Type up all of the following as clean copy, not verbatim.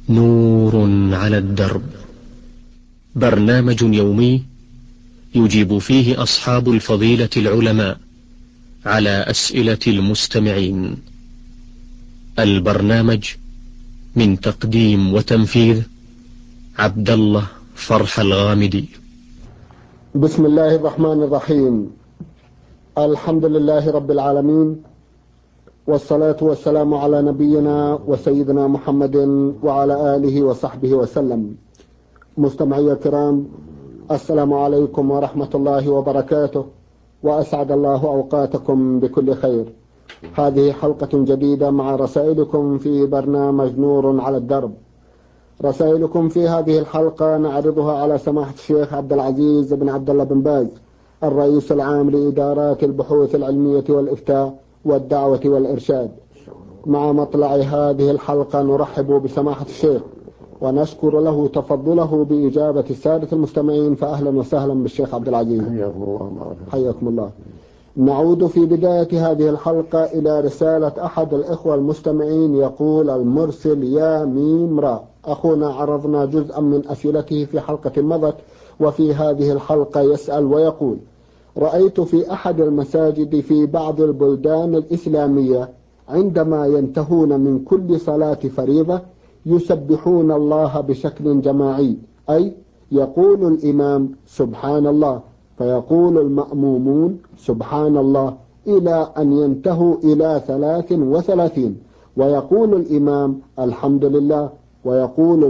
نور على الدرب، برنامج يومي يجيب فيه أصحاب الفضيلة العلماء على أسئلة المستمعين. البرنامج من تقديم وتنفيذ عبد الله فرح الغامدي. بسم الله الرحمن الرحيم. الحمد لله رب العالمين، والصلاة والسلام على نبينا وسيدنا محمد وعلى آله وصحبه وسلم. مستمعي الكرام، السلام عليكم ورحمة الله وبركاته، وأسعد الله أوقاتكم بكل خير. هذه حلقة جديدة مع رسائلكم في برنامج نور على الدرب. رسائلكم في هذه الحلقة نعرضها على سماحة الشيخ عبد العزيز بن عبد الله بن باز، الرئيس العام لإدارات البحوث العلمية والإفتاء والدعوة والإرشاد. مع مطلع هذه الحلقة نرحب بسماحة الشيخ ونشكر له تفضله بإجابة السادة المستمعين، فأهلا وسهلا بالشيخ عبد العزيز. حياكم الله. حياكم الله. نعود في بداية هذه الحلقة إلى رسالة أحد الإخوة المستمعين، يقول المرسل يا ميم را: أخونا عرضنا جزءا من أسئلته في حلقة مضت، وفي هذه الحلقة يسأل ويقول: رأيت في أحد المساجد في بعض البلدان الإسلامية عندما ينتهون من كل صلاة فريضة يسبحون الله بشكل جماعي، أي يقول الإمام سبحان الله فيقول المأمومون سبحان الله إلى أن ينتهوا إلى 33، ويقول الإمام الحمد لله، ويقول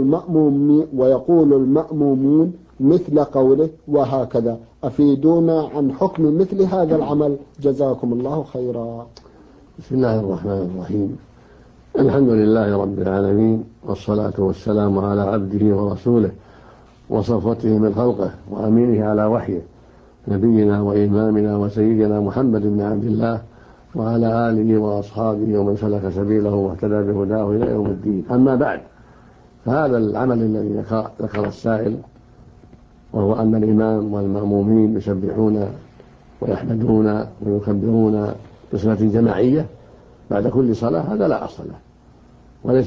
المأمومون مثل قوله، وهكذا. أفيدونا عن حكم مثل هذا العمل، جزاكم الله خيرا. بسم الله الرحمن الرحيم. الحمد لله رب العالمين، والصلاة والسلام على عبده ورسوله وصفوته من خلقه وأمينه على وحيه، نبينا وإمامنا وسيدنا محمد بن عبد الله وعلى آله وأصحابه ومن سلك سبيله واهتدى بهداه إلى يوم الدين. أما بعد، فهذا العمل الذي ذكر السائل، وهو أن الإمام والمأمومين يسبحون ويحمدون ويكبرون بصلاة جماعية بعد كل صلاة، هذا لا أصل له، وليس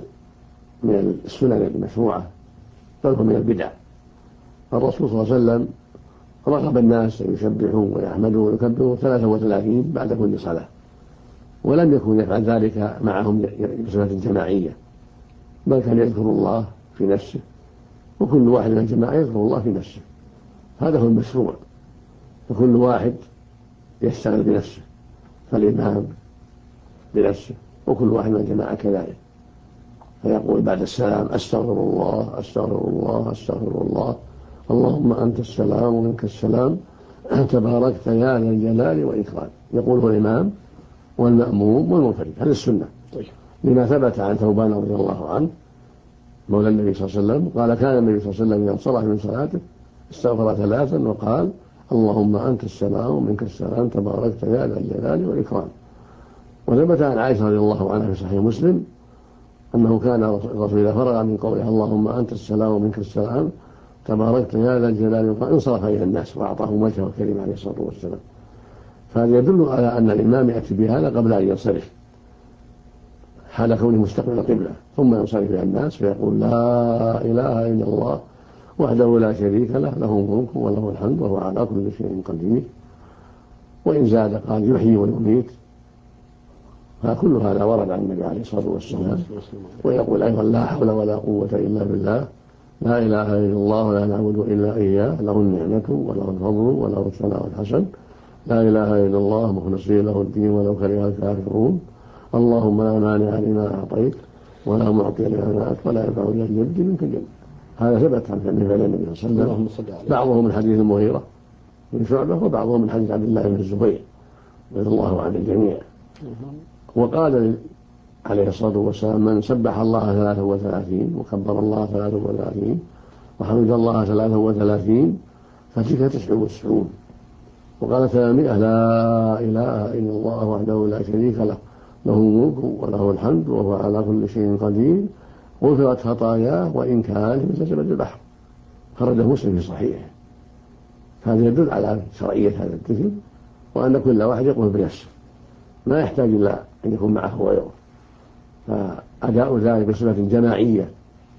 من السنن المشروعة، بل هو من البدع. الرسول صلى الله عليه وسلم رغب الناس أن يسبحوا ويحمدوا ويكبروا 33 بعد كل صلاة، ولم يكن يفعل ذلك معهم بصلاة جماعية، بل كان يذكر الله في نفسه، وكل واحد من الجماعة يذكر الله في نفسه. هذا هو المشروع، فكل واحد يشتغل بنفسه، فالإمام بنفسه، وكل واحد من الجماعة كذلك، فيقول بعد السلام أستغفر الله أستغفر الله أستغفر الله، اللهم أنت السلام ومنك السلام تباركت يا ذا الجلال والإكرام. يقوله الإمام والمأموم والمنفرد. هذا السنة، لما ثبت عن ثوبان رضي الله عنه مولى النبي صلى الله عليه وسلم قال: كان النبي صلى الله عليه وسلم إذا انصرف من صلاته استغفر 3 وقال: اللهم أنت السلام ومنك السلام تباركت يا ذا الجلال والإكرام. وثبت عن عائشة رضي الله عنها في صحيح مسلم أنه كان الرسول إذا فرغ من قوله اللهم أنت السلام ومنك السلام تباركت يا ذا الجلال والإكرام انصرف إلى الناس وأعطاهم وجهه الكريم عليه الصلاة والسلام. فهذا يدل على أن الإمام يأتي بهذا قبل أن ينصرف، حال كونه مستقبل القبلة، ثم ينصرف إلى الناس فيقول: لا إله إلا الله وحده لا شريك له، له الملك وله الحمد وهو على كل شيء قدير. وإن زاد قال: يحيي ويميت. فكل هذا ورد عن النبي عليه الصلاة والسلام. ويقول أيضا: لا حول ولا قوة إلا بالله، لا إله إلا الله ولا نعبد إلا إياه، له النعمة وله الفضل وله الثناء الحسن، لا إله إلا الله مخلصين له الدين ولو كره الكافرون، اللهم لا مانع لما أعطيت ولا معطي لما منعت ولا ينفع ذا الجد منك الجد. هذا ثبت عن فعل النبي صلى الله عليه وسلم، بعضه من حديث المغيرة بن شعبة، وبعضه من حديث عبد الله بن الزبير رضي الله عن الجميع. وقال عليه الصلاة والسلام: من سبح الله 33 وكبر الله 33 وحمد الله 33 فتلك 99. وقال 300: لا إله إلا الله وحده لا شريك له، له الملك وله الحمد وهو على كل شيء قدير، غفرت خطاياه وإن كان مثل زبد البحر. خرج مسلم في صحيحه. هذا يدل على شرعية هذا الذكر، وأن كل واحد يقوم بنفسه، ما يحتاج إلا أن يكون معه غيره. فأداء ذلك بصفة جماعية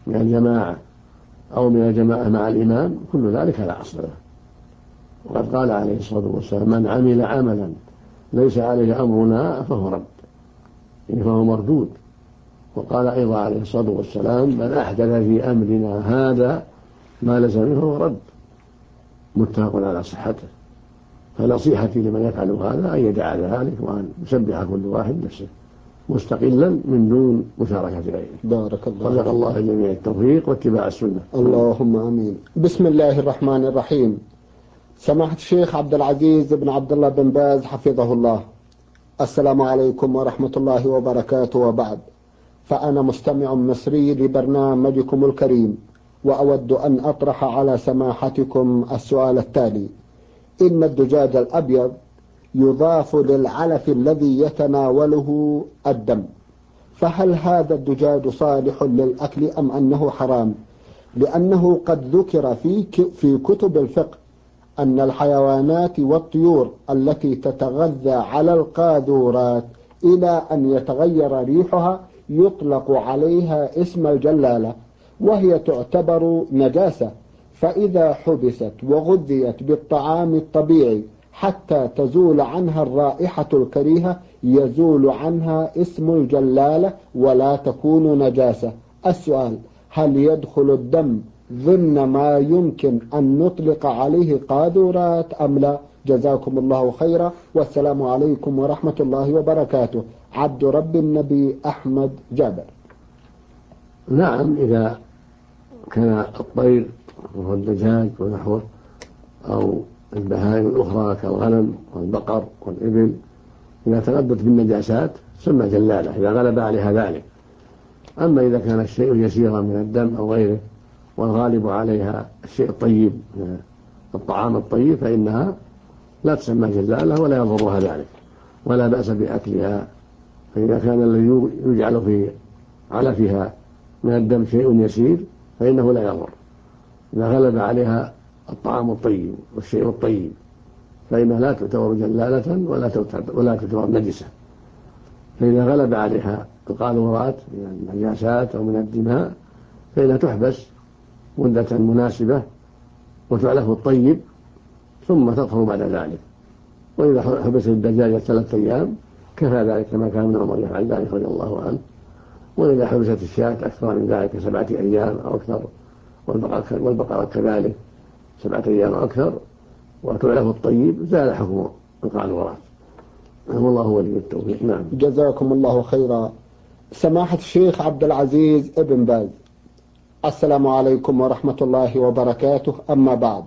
من الجماعة أو من الجماعة مع الإمام كل ذلك لا أصل له. وقد قال عليه الصلاة والسلام: من عمل عملا ليس عليه أمرنا فهو رد، يعني فهو مردود. وقال أيضا عليه الصلاة والسلام: من أحدث في أمرنا هذا ما ليس منه فهو رد، متفق على صحته. فنصيحتي لمن يفعل هذا أن يدع ذلك وأن يسبح كل واحد نفسه مستقلا من دون مشاركة غيره. بارك الله. رزق الله الجميع التوفيق واتباع السنة. اللهم آمين. بسم الله الرحمن الرحيم. سماحة الشيخ عبد العزيز بن عبد الله بن باز حفظه الله، السلام عليكم ورحمة الله وبركاته. وبعد، فأنا مستمع مصري لبرنامجكم الكريم، وأود أن أطرح على سماحتكم السؤال التالي: إن الدجاج الأبيض يضاف للعلف الذي يتناوله الدم، فهل هذا الدجاج صالح للأكل أم أنه حرام؟ لأنه قد ذكر في كتب الفقه أن الحيوانات والطيور التي تتغذى على القاذورات إلى أن يتغير ريحها يطلق عليها اسم الجلالة، وهي تعتبر نجاسة، فإذا حبست وغذيت بالطعام الطبيعي حتى تزول عنها الرائحة الكريهة يزول عنها اسم الجلالة ولا تكون نجاسة. السؤال: هل يدخل الدم ضمن ما يمكن أن نطلق عليه قاذورات أم لا؟ جزاكم الله خيرا، والسلام عليكم ورحمة الله وبركاته. عبد رب النبي أحمد جابر. نعم، إذا كان الطير وهو الدجاج ونحوه أو البهائم الأخرى كالغنم والبقر والإبل إذا تغذت بالنجاسات سمى جلالة إذا غلب عليها ذلك. أما إذا كان الشيء يسيرا من الدم أو غيره والغالب عليها الشيء الطيب الطعام الطيب فإنها لا تسمى جلالة ولا يضرها ذلك ولا بأس بأكلها. فإذا كان الذي يجعل في علفها من الدم شيء يسير فإنه لا يضر. إذا غلب عليها الطعام الطيب والشيء الطيب فإنها لا تعتبر جلالة ولا تعتبر نجسة. فإذا غلب عليها القاذورات من النجاسات أو من الدماء فإنها تحبس مدة مناسبة وتعلف الطيب ثم تطهر بعد ذلك. وإذا حبس الدجاجة 3 أيام كفى ذلك كما كان ابن عمر يفعل ذلك رضي الله عنه. وإذا حبست الشاة أكثر من ذلك 7 أيام أو أكثر والبقرة كذلك 7 أيام أو أكثر وتعلف الطيب زال حكم القاذورات. والله ولي التوفيق. نعم. جزاكم الله خيرا. سماحة الشيخ عبد العزيز ابن باز، السلام عليكم ورحمة الله وبركاته. أما بعد،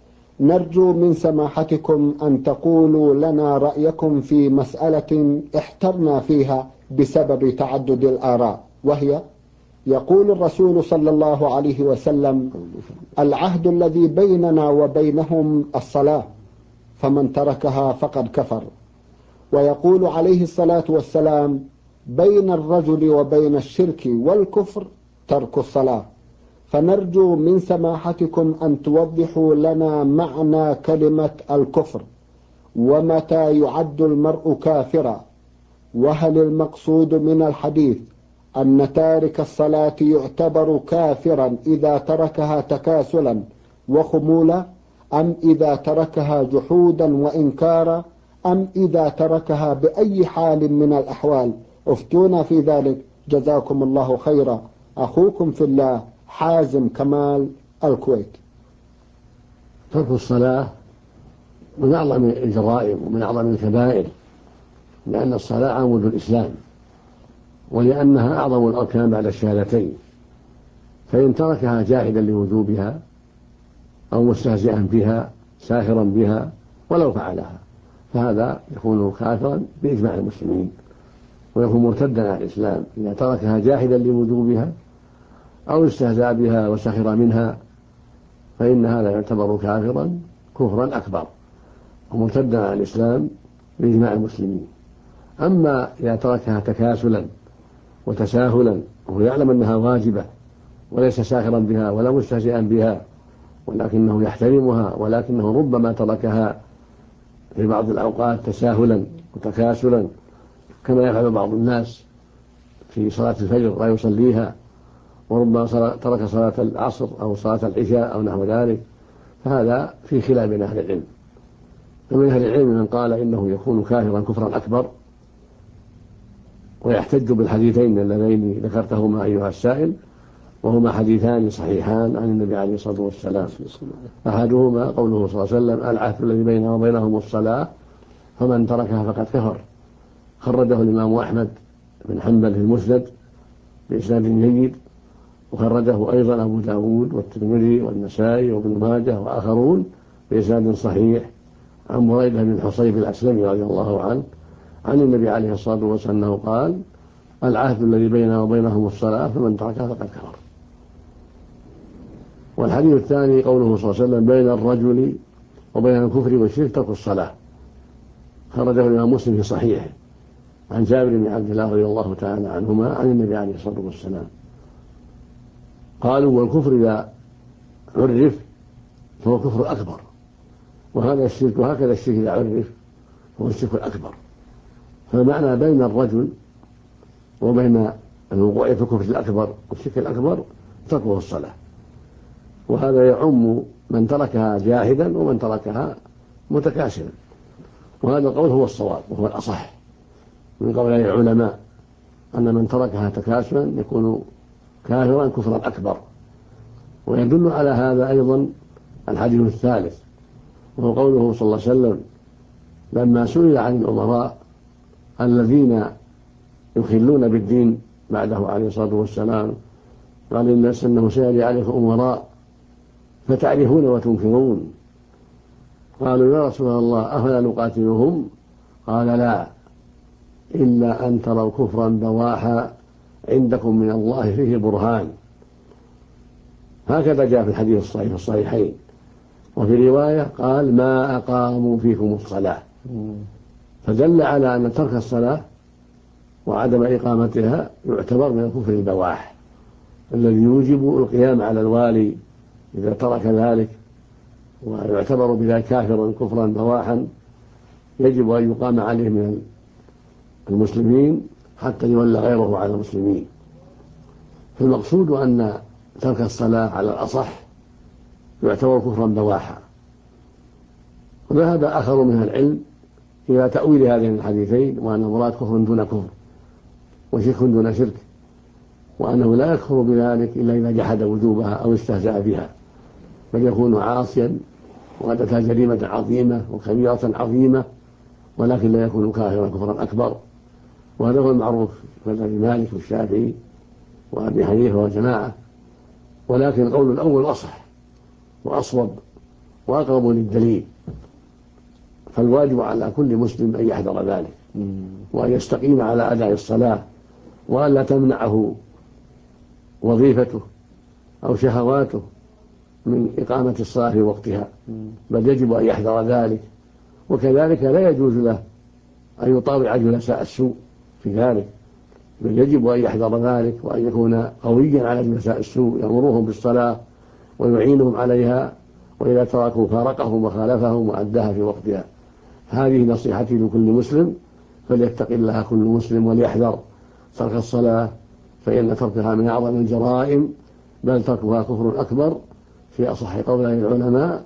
نرجو من سماحتكم أن تقولوا لنا رأيكم في مسألة احترنا فيها بسبب تعدد الآراء، وهي: يقول الرسول صلى الله عليه وسلم: العهد الذي بيننا وبينهم الصلاة، فمن تركها فقد كفر. ويقول عليه الصلاة والسلام: بين الرجل وبين الشرك والكفر ترك الصلاة. فنرجو من سماحتكم أن توضحوا لنا معنى كلمة الكفر، ومتى يعد المرء كافرا، وهل المقصود من الحديث أن تارك الصلاة يعتبر كافرا إذا تركها تكاسلا وخمولا، أم إذا تركها جحودا وإنكارا، أم إذا تركها بأي حال من الأحوال؟ افتونا في ذلك جزاكم الله خيرا. أخوكم في الله حازم كمال، الكويت. ترك الصلاة من أعظم الجرائم ومن أعظم الكبائر، لأن الصلاة عمود الإسلام ولأنها أعظم الأركان بعد الشهادتين، فإن تركها جاحدا لوجوبها أو مستهزئا بها ساخرا بها ولو فعلها فهذا يكون كافرا بإجماع المسلمين ويكون مرتدا عن الإسلام. إذا تركها جاحدا لوجوبها أو استهزأ بها وسخر منها فإن هذا يعتبر كافرا كفرا أكبر ومرتدا عن الإسلام بإجماع المسلمين. أما إذا تركها تكاسلا وتساهلا وهو يعلم أنها واجبة وليس ساخرا بها ولا مستهزئا بها ولكنه يحترمها ولكنه ربما تركها في بعض الأوقات تساهلا وتكاسلا كما يفعل بعض الناس في صلاة الفجر لا يصليها وربما ترك صلاة العصر أو صلاة العشاء أو نحو ذلك، فهذا في خلاف بين أهل العلم. فمن أهل العلم من قال إنه يكون كافرا كفرا أكبر، ويحتج بالحديثين اللذين ذكرتهما أيها السائل، وهما حديثان صحيحان عن النبي عليه الصلاة والسلام. أحدهما قوله صلى الله عليه وسلم: العهد الذي بيننا وبينهم الصلاة فمن تركها فقد كفر. خرجه الإمام أحمد بن حنبل في المسند بإسناد جيد، وخرجه أيضا أبو داود والترمذي والنسائي وابن ماجه وآخرون بإسناد صحيح عن بريدة بن الحصيب الأسلمي رضي الله عنه عن النبي عليه الصلاة والسلام أنه قال: العهد الذي بيننا وبينهم الصلاة فمن تركها فقد كفر. والحديث الثاني قوله صلى الله عليه وسلم: بين الرجل وبين الكفر والشرك ترك الصلاة. خرجه الإمام مسلم في صحيحه عن جابر بن عبد الله رضي الله تعالى عنهما عن النبي عليه الصلاة والسلام. قالوا: والكفر إذا عرف فهو كفر أكبر، وهذا الشرك وهكذا الشرك إذا عرف هو الشرك الأكبر. فالمعنى بين الرجل وبين الوقوع في الكفر الأكبر والشرك الأكبر تركه الصلاة، وهذا يعم من تركها جاحدا ومن تركها متكاسلا. وهذا القول هو الصواب وهو الأصح من قولي العلماء، أن من تركها تكاسلا يكون كافرا كفرا أكبر. ويدل على هذا أيضا الحديث الثالث، وهو قوله صلى الله عليه وسلم لما سئل عن الأمراء الذين يخلون بالدين بعده عليه الصلاة والسلام، قال: إنه سيأتي عليكم أمراء فتعرفون وتنكرون. قالوا: يا رسول الله أفلا نقاتلهم؟ قال: لا، إلا أن تروا كفرا بواحا عندكم من الله فيه برهان. هكذا جاء في الحديث الصحيح في الصحيحين. وفي رواية قال: ما أقاموا فيكم الصلاة. فدل على أن ترك الصلاة وعدم إقامتها يعتبر من الكفر البواح الذي يوجب القيام على الوالي إذا ترك ذلك، ويعتبر بذلك كافرا كفرا بواحا يجب أن يقام عليه من المسلمين حتى يولى غيره على المسلمين. فالمقصود أن ترك الصلاة على الأصح يعتبر كفرا بواحا. وذهب آخر من العلم إلى تأويل هذين الحديثين، وأن المراد كفر دون كفر وشرك دون شرك، وأنه لا يكفر بذلك إلا إذا جحد وجوبها أو استهزأ بها، بل يكون عاصيا وقد أتى جريمة عظيمة وكبيرة عظيمة، ولكن لا يكون كافرا كفرا أكبر. وهذا هو المعروف في مذهب مالك والشافعي وأبي حنيفة وجماعة. ولكن القول الأول أصح وأصوب وأقرب للدليل. فالواجب على كل مسلم أن يحذر ذلك، وأن يستقيم على أداء الصلاة، وأن لا تمنعه وظيفته أو شهواته من إقامة الصلاة في وقتها، بل يجب أن يحذر ذلك. وكذلك لا يجوز له أن يطاوع جلساء السوء في ذلك، بل يجب أن يحذر ذلك، وأن يكون قويا على جلساء السوء يأمرهم بالصلاة ويعينهم عليها، وإذا تركوا فارقهم وخالفهم وأداها في وقتها. هذه نصيحتي لكل مسلم، فليتق الله كل مسلم وليحذر ترك الصلاة، فإن تركها من أعظم الجرائم، بل تركها كفر أكبر في أصح قولي العلماء.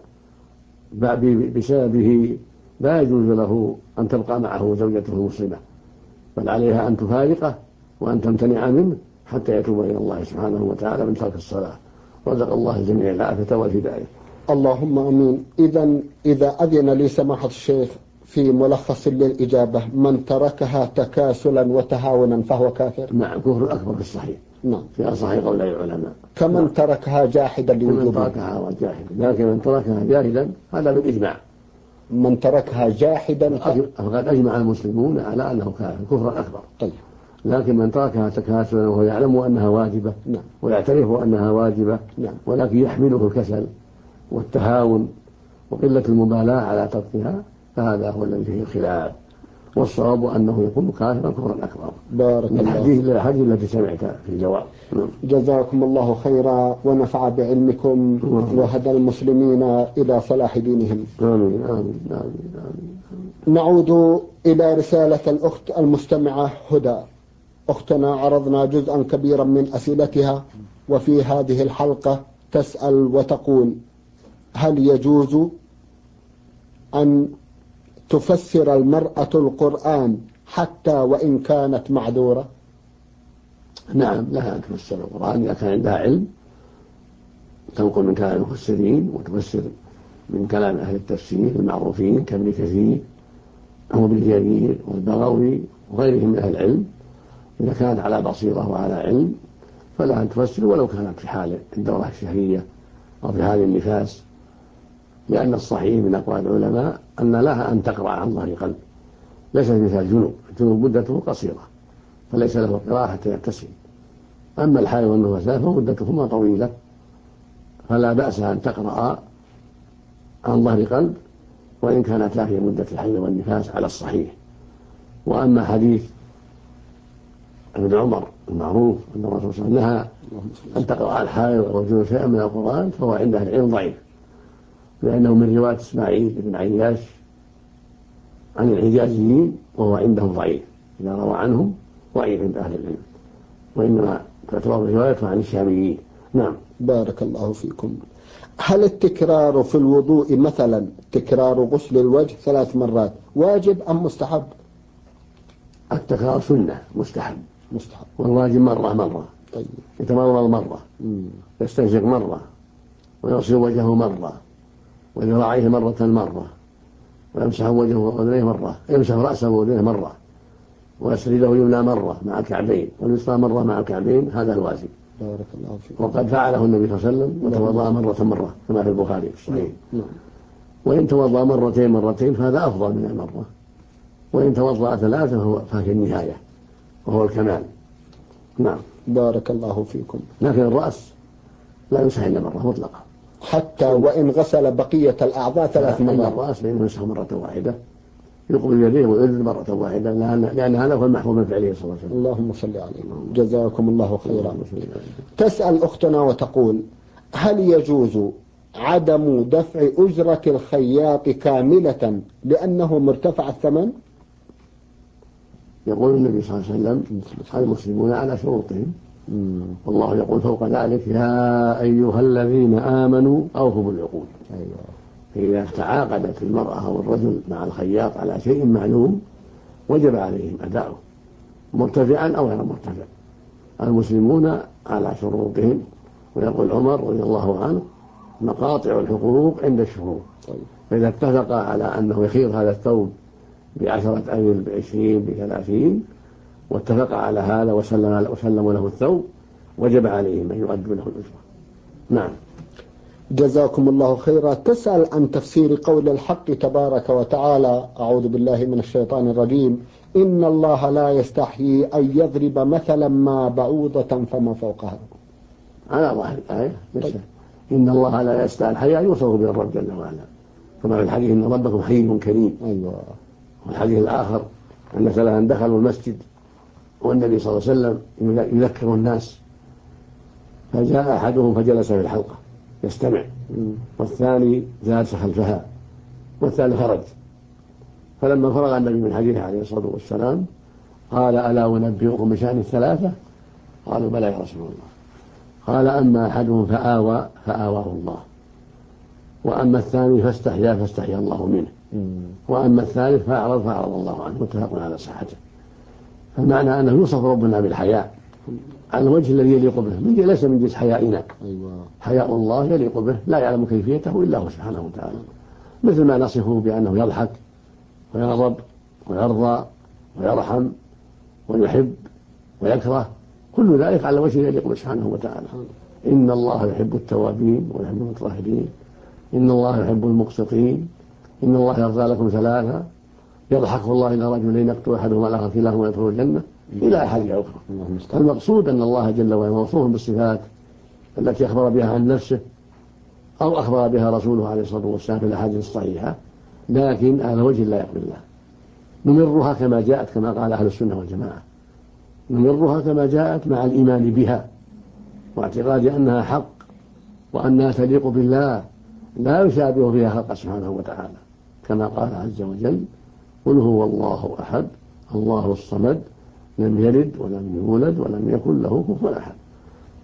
بسببه لا يجوز له أن تبقى معه زوجته المسلمة، بل عليها أن تفارقه وأن تمتنع منه حتى يتوب إلى الله سبحانه وتعالى من ترك الصلاة. رزق الله الجميع العافية والهداية. اللهم أمين. إذا أذن لي سماحة الشيخ في ملخص للإجابة: من تركها تكاسلا وتهاونا فهو كافر؟ نعم، كفر أكبر في الصحيح. نعم، في أصح قولي العلماء. كمن نعم. تركها جاحدا لوجوبها. من تركها جاحدا، لكن من تركها جاحدا هذا بالإجماع. من تركها جاحدا فقد أجمع المسلمون على أنه كافر كفرا أكبر. طيب. لكن من تركها تكاسلا وهو يعلم أنها واجبة، نعم. ويعترف أنها واجبة، نعم. ولكن يحمله الكسل والتهاون وقلة المبالاة على تركها، فهذا هو الذي فيه الخلاف. والصواب أنه يكون كافرا كفرا أكبر. بارك الله. الحديث التي سمعت في الجواب. جزاكم الله خيرا ونفع بعلمكم وهدى المسلمين إلى صلاح دينهم. آمين آمين آمين آمين. نعود إلى رسالة الأخت المستمعة هدى. أختنا عرضنا جزءا كبيرا من أسئلتها وفي هذه الحلقة تسأل وتقول: هل يجوز أن تفسر المرأة القرآن حتى وإن كانت معذورة؟ نعم، لها أن تفسر القرآن إذا كان عندها علم، تنقل من كلام المفسرين وتفسر من كلام أهل التفسير المعروفين كابن كثير وابن جرير والبغوي وغيرهم من أهل العلم. إذا كانت على بصيرة وعلى علم فلها أن تفسر ولو كانت في حال الدورة الشهرية أو في حال النفاس، لأن الصحيح من أقوال العلماء أن لها أن تقرأ عن ظهر قلب، ليست مثل الجنوب مدته قصيرة فليس له قراءة حتى يغتسل. أما الحائض والنفساء فمدتهما طويلة فلا بأس أن تقرأ عن ظهر قلب وإن كانت لا في مدة الحيض والنفاس على الصحيح. وأما حديث ابن عمر المعروف أن الرسول صلى الله عليه وسلم نهى أن تقرأ على الحائض أو الجنوب شيئا من القرآن فهو عند أهل العلم ضعيف، لأنه من رواية إسماعيل بن عياش عن الحجازيين وهو عندهم ضعيف، إذا روى عنهم ضعيف عند أهل العلم، وإنما تعتبر روايته عن الشاميين. نعم. بارك الله فيكم. هل التكرار في الوضوء مثلا تكرار غسل الوجه 3 مرات واجب أم مستحب؟ التكرار سنة مستحب، والواجب مرة. طيب. يتمرض مرة، يستنشق مرة، ويغسل وجهه مرة، وذراعيه مرة، ويمسح وجهه وأذنيه مرة، يمسح رأسه وأذنيه مرة، ويسرده يمنى مرة مع الكعبين واليسرى مرة مع الكعبين، هذا الواجب. بارك الله فيك. وقد فعله النبي صلى الله عليه وسلم وتوضأ مرة كما في البخاري في الصحيح. وإن توضأ مرتين فهذا أفضل من المرة، وإن توضأ 3 فهي النهاية وهو الكمال. نعم. بارك الله فيكم. لكن الرأس لا يمسح إلا مرة مطلقة، حتى وإن غسل بقية الأعضاء 3 مرات. الرأس بين يمسح مرة واحدة، يقبل يديه ويرد مرة واحدة، لأن هذا هو المحفوظ من فعله صلى الله عليه وسلم. اللهم صل عليه. جزاكم الله خيرا. تسأل أختنا وتقول: هل يجوز عدم دفع أجرة الخياط كاملة لأنه مرتفع الثمن؟ يقول النبي صلى الله عليه وسلم: المسلمون على شروطهم، والله يقول فوق ذلك: يا أيها الذين آمنوا أوفوا بالعقود. فإذا تعاقدت المرأة أو الرجل مع الخياط على شيء معلوم وجب عليهم أداؤه مرتفعا أو غير مرتفع. المسلمون على شروطهم، ويقول عمر رضي الله عنه: مقاطع الحقوق عند الشروط. فإذا اتفق على أنه يخيط هذا الثوب ب10 أبل ب20 ب30 واتفق على هذا وسلموا له الثوب وجب عليهم أن يؤدوا له الأجرة. نعم. جزاكم الله خيرا. تسأل عن تفسير قول الحق تبارك وتعالى: أعوذ بالله من الشيطان الرجيم: إن الله لا يستحيي أن يضرب مثلا ما بعوضة فما فوقها. على ظاهر الآية إن الله لا يستحيي الحياء يوصف به الرب جل وعلا، كما في الحديث: إن ربكم حي كريم. أيوة. والحديث الآخر أن ثلاثا دخلوا المسجد والنبي صلى الله عليه وسلم يذكر الناس، فجاء أحدهم فجلس في الحلقة يستمع، والثاني جالس خلفها، والثالث خرج. فلما فرغ النبي من حديثه عليه الصلاة والسلام قال: ألا أنبئكم بشأن الثلاثة؟ قالوا: بلى يا رسول الله. قال: أما أحدهم فآواه الله، وأما الثاني فاستحيا الله منه، وأما الثالث فأعرض الله عنه. متفق على صحته. فمعنى أنه يوصف ربنا بالحياء على الوجه الذي يليق به، ليس من جنس حيائنا. حياء الله يليق به، لا يعلم كيفيته إلا هو سبحانه وتعالى، مثل ما نصفه بأنه يضحك ويغضب ويرضى ويرحم ويحب ويكره، كل ذلك على وجه يليق به سبحانه وتعالى. إن الله يحب التوابين ويحب المتطهرين، إن الله يحب المقسطين، إن الله يرضى لكم 3، يضحك الله إلى رجلين يقتل أحدهما الآخر كلاهما يدخل الجنة، إلى أحد أخرى. المقصود أن الله جل وعلا موصوف بالصفات التي أخبر بها عن نفسه أو أخبر بها رسوله عليه الصلاة والسلام في الأحاديث الصحيحة، لكن على وجه لا يقبل الله. نمرها كما جاءت، كما قال أهل السنة والجماعة، نمرها كما جاءت مع الإيمان بها واعتقاد أنها حق وأنها تليق بالله، لا يشابه فيها خلق سبحانه وتعالى، كما قال عز وجل: قل هو الله أحد الله الصمد لم يلد ولم يولد ولم يكن له كفوا أحد.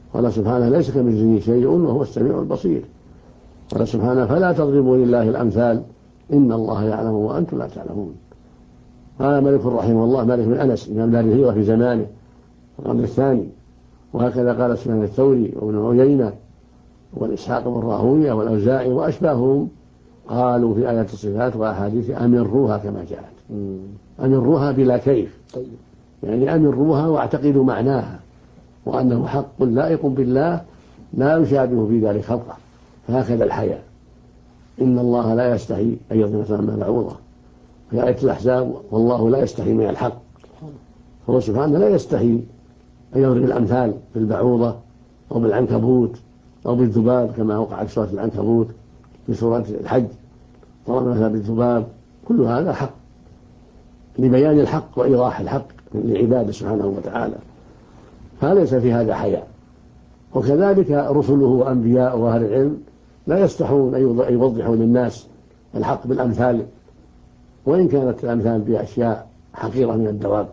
قال سبحانه ليس كمثله شيء وهو السميع البصير. قال سبحانه فلا تضربوا لله الأمثال إن الله يعلم وأنتم لا تعلمون. قال مالك رحمه الله، مالك بن أنس إمام دار الهجرة في زمانه في القرن الثاني، وهكذا قال سفيان الثوري وابن عيينة والإسحاق بن راهويه والأوزاعي وأشباههم، قالوا في آيات الصفات وأحاديث أمروها كما جاءت، أمروها بلا كيف، يعني أمروها واعتقدوا معناها وأنه حق لائق بالله لا يشابه في ذلك خلقه. فهكذا الحياء، إن الله لا يستحي أن يضرب مثلا بعوضة في آية الأحزاب، والله لا يستحي من الحق. فهو سبحانه لا يستحي أن يضرب الأمثال بالبعوضة أو بالعنكبوت أو بالذباب كما وقع في سورة العنكبوت في سورة الحج، ضرب مثلا بالذباب. كل هذا حق لبيان الحق وإيضاح الحق لعباده سبحانه وتعالى، فليس في هذا حياء. وكذلك رسله وأنبياء وأهل العلم لا يستحون أن يوضحوا للناس الحق بالأمثال، وإن كانت الأمثال بأشياء حقيرة من الدواب.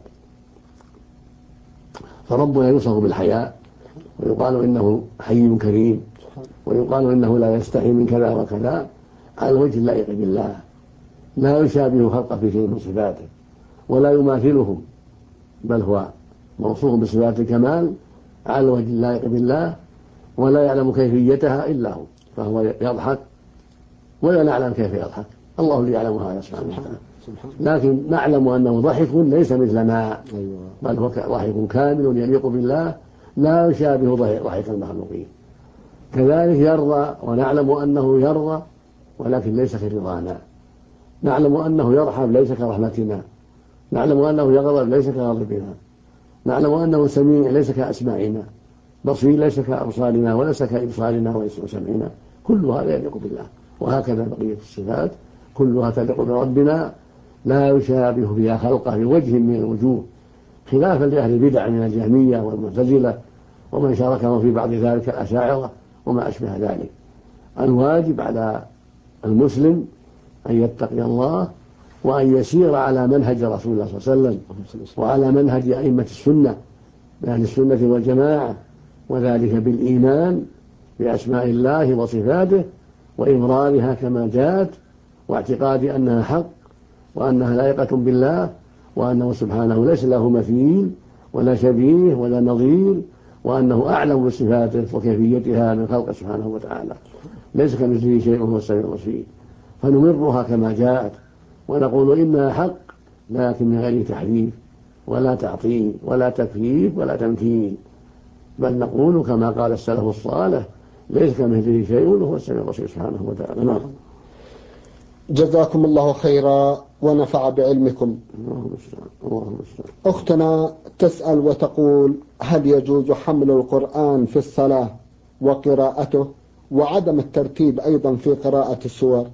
فربنا يوصف بالحياء، ويقال إنه حي كريم، ويقال إنه لا يستحي من كذا وكذا على الوجه اللائق بالله، لا يشابه خلقه في شيء من صفاته ولا يماثلهم، بل هو موصوف بصفات الكمال على الوجه اللائق بالله، ولا يعلم كيفيتها إلا هو، فهو يضحك ولا نعلم كيف يضحك، الله اللي يعلم هذا سبحانه وتعالى. لكن نعلم أنه ضحك ليس مثلنا، بل هو ضحك كامل يليق بالله لا يشابه ضحك المخلوقين. كذلك يرضى، ونعلم أنه يرضى ولكن ليس كرضانا، نعلم أنه يرحم ليس كرحمتنا، نعلم أنه يغضب ليس كغضبنا، نعلم أنه سميع ليس كأسماعنا، بصير ليس كأبصارنا وليس كإبصارنا وسمعنا. كل هذا يليق بالله. وهكذا بقية الصفات كلها تليق بربنا لا يشابه فيها خلقه بوجه من الوجوه، خلافا لأهل البدع من الجهمية والمعتزلة ومن شاركهم في بعض ذلك الأشاعرة وما أشبه ذلك. الواجب على المسلم أن يتقي الله وأن يسير على منهج رسول الله صلى الله عليه وسلم وعلى منهج أئمة السنة أهل السنة والجماعة، وذلك بالإيمان بأسماء الله وصفاته وإمرارها كما جاءت، واعتقاد أنها حق وأنها لائقة بالله، وأنه سبحانه ليس له مثيل ولا شبيه ولا نظير، وأنه أعلم بصفاته وكيفيتها من خلقه سبحانه وتعالى، ليس كمثله شيء وهو السميع البصير. فنمرها كما جاءت ونقول إنها حق، لكن من غير تحريف ولا تعطيل ولا تكييف ولا تمثيل، بل نقول كما قال السلف الصالح ليس كمثله شيء وهو السميع البصير سبحانه وتعالى. نعم. جزاكم الله خيرا ونفع بعلمكم. أختنا تسأل وتقول: هل يجوز حمل القرآن في الصلاة وقراءته وعدم الترتيب أيضا في قراءة السور؟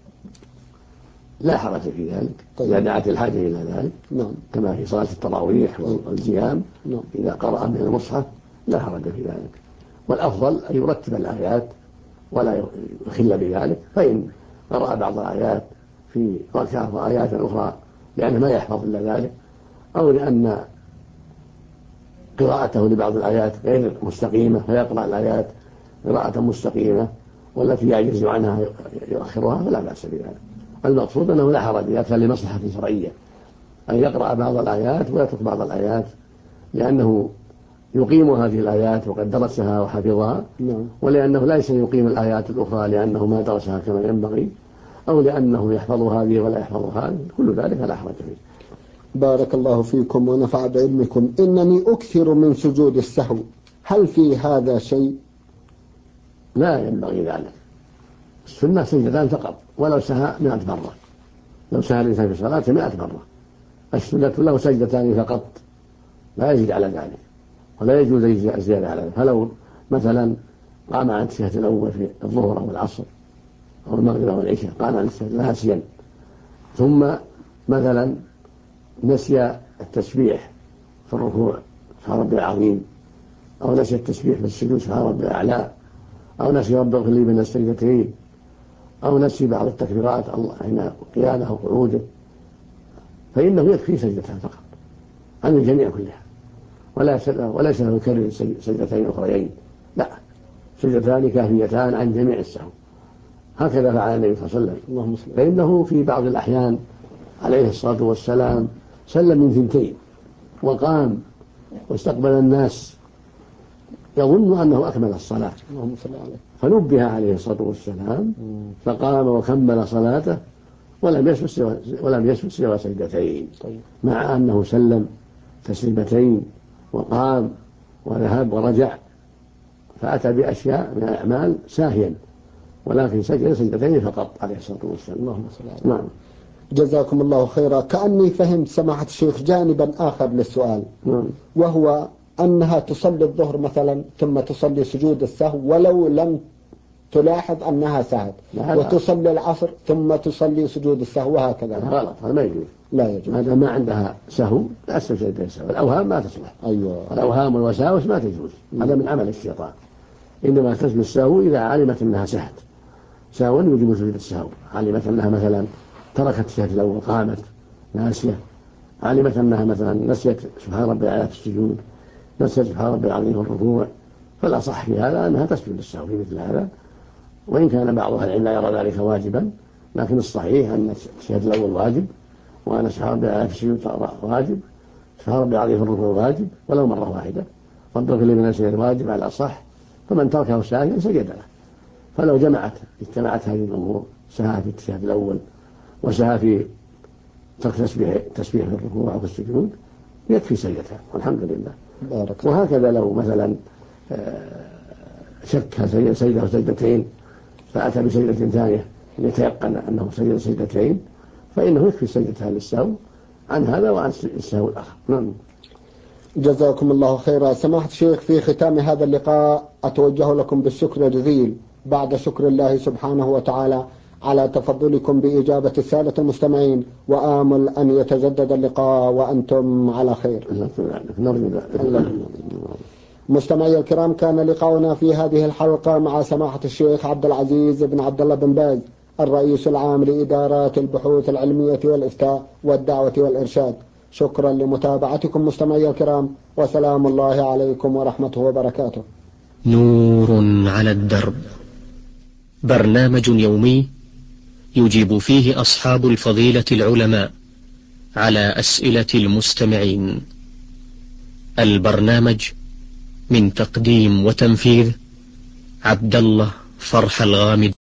لا حرج في ذلك إذا دعت الحاجة إلى ذلك. نعم. كما في صلاة التراويح والقيام إذا قرأ من المصحف لا حرج في ذلك، والأفضل أن يرتب الآيات ولا يخل بذلك، فإن قرأ بعض الآيات في ركعة وآيات أخرى لأنه ما يحفظ إلا ذلك، أو لأن قراءته لبعض الآيات غير مستقيمة فيقرأ الآيات قراءة مستقيمة والتي يعجز عنها يؤخرها، فلا بأس بذلك. المقصود أنه لا حرج إذا كان لمصلحة شرعية أن يقرأ بعض الآيات ويترك بعض الآيات، لأنه يقيم هذه الآيات وقد درسها وحفظها، ولأنه ليس يقيم الآيات الأخرى لأنه ما درسها كما ينبغي، أو لأنه يحفظ هذه ولا يحفظ هذه، كل ذلك لا حرج فيه. بارك الله فيكم ونفع بعلمكم. إنني أكثر من سجود السهو، هل في هذا شيء؟ لا ينبغي ذلك. السنة سجدتان فقط، ولو سهى 100 مرة، لو سهى الإنسان في صلاته 100 مرة. السنة له سجدتان فقط، لا يزيد على ذلك، ولا يجوز الزيادة على ذلك. فلو مثلا قام عن التشهد الأول في الظهر أو العصر أو المغرب أو العشاء، قام عن التشهد ناسيا، ثم مثلا نسي التسبيح في الركوع سبحان ربي العظيم، أو نسي التسبيح في السجود سبحان ربي الأعلى، أو نسي رب اغفر لي بين السجدتين، أو نسي بعض التكبيرات حين قيامه أو قعوده، فإنه يكفي سجدتان فقط عن الجميع كلها، وليس له يكرر سجدتين أخريين سجدتان كافيتان عن جميع السهو. هكذا فعل النبي صلى الله عليه وسلم. فإنه في بعض الأحيان عليه الصلاة والسلام سلم من 2 وقام واستقبل الناس يظن أنه أكمل الصلاة، فنبه عليه الصلاة والسلام فقام وكمل صلاته ولم يسجد سوى سجدتين، مع أنه سلم تسليمتين وقام وذهب ورجع، فأتى بأشياء من الأعمال ساهيا، ولكن سجد سجدتين فقط عليه الصلاة والسلام. اللهم صل على محمد. نعم. جزاكم الله خيرا. كأني فهمت سماحة الشيخ جانبا آخر للسؤال، وهو أنها تصلي الظهر مثلا ثم تصلي سجود السهو ولو لم تلاحظ أنها سهت، وتصلي العصر ثم تصلي سجود السهو وهكذا. غلط، هذا ما يجوز. لا يجوز. هذا ما عندها سهو لا تسجد السهو. الأوهام ما تصلح. الأوهام والوساوس ما تجوز. هذا من عمل الشيطان. إنما تسجد السهو إذا علمت أنها سهت سهوا يجب سجود السهو. علمت أنها مثلا تركت الشهد الأول قامت ناسية، علمت أنها مثلا نسيت سبحان ربي الأعلى في السجود، نسيت سبحان ربي العظيم في الركوع، فالأصح في هذا أنها تسجد السهو في مثل هذا. وإن كان بعض أهل العلم لا يرى ذلك واجبا، لكن الصحيح أن الشهد الأول واجب، وأن سبحان ربي الأعلى في السجود واجب، سبحان ربي العظيم في الركوع واجب ولو مرة واحدة، فالضرب اللي من السجد واجب على الأصح، فمن تركه ساهيا سجد له. فلو اجتمعت هذه الأمور، سهى في الشهد الأول وسهى في ترك تسبيح في الركوع وفي السجود، يكفي سجدتها والحمد لله. وهكذا لو مثلا شك سجدة وسجدتين فأتى بسجدة ثانية ليتيقن أنه سجد سجدتين، فإنه يكفي سجدتها للسهو عن هذا وعن السهو الآخر. نعم. جزاكم الله خيرا. سماحة الشيخ، في ختام هذا اللقاء أتوجه لكم بالشكر الجزيل بعد شكر الله سبحانه وتعالى على تفضلكم بإجابة السادة المستمعين، وآمل أن يتجدد اللقاء وأنتم على خير. مستمعي الكرام، كان لقاؤنا في هذه الحلقة مع سماحة الشيخ عبد العزيز بن عبد الله بن باز، الرئيس العام لإدارات البحوث العلمية والإفتاء والدعوة والإرشاد. شكرا لمتابعتكم مستمعي الكرام، وسلام الله عليكم ورحمته وبركاته. نور على الدرب، برنامج يومي يجيب فيه أصحاب الفضيلة العلماء على أسئلة المستمعين. البرنامج من تقديم وتنفيذ عبد الله فرح الغامدي.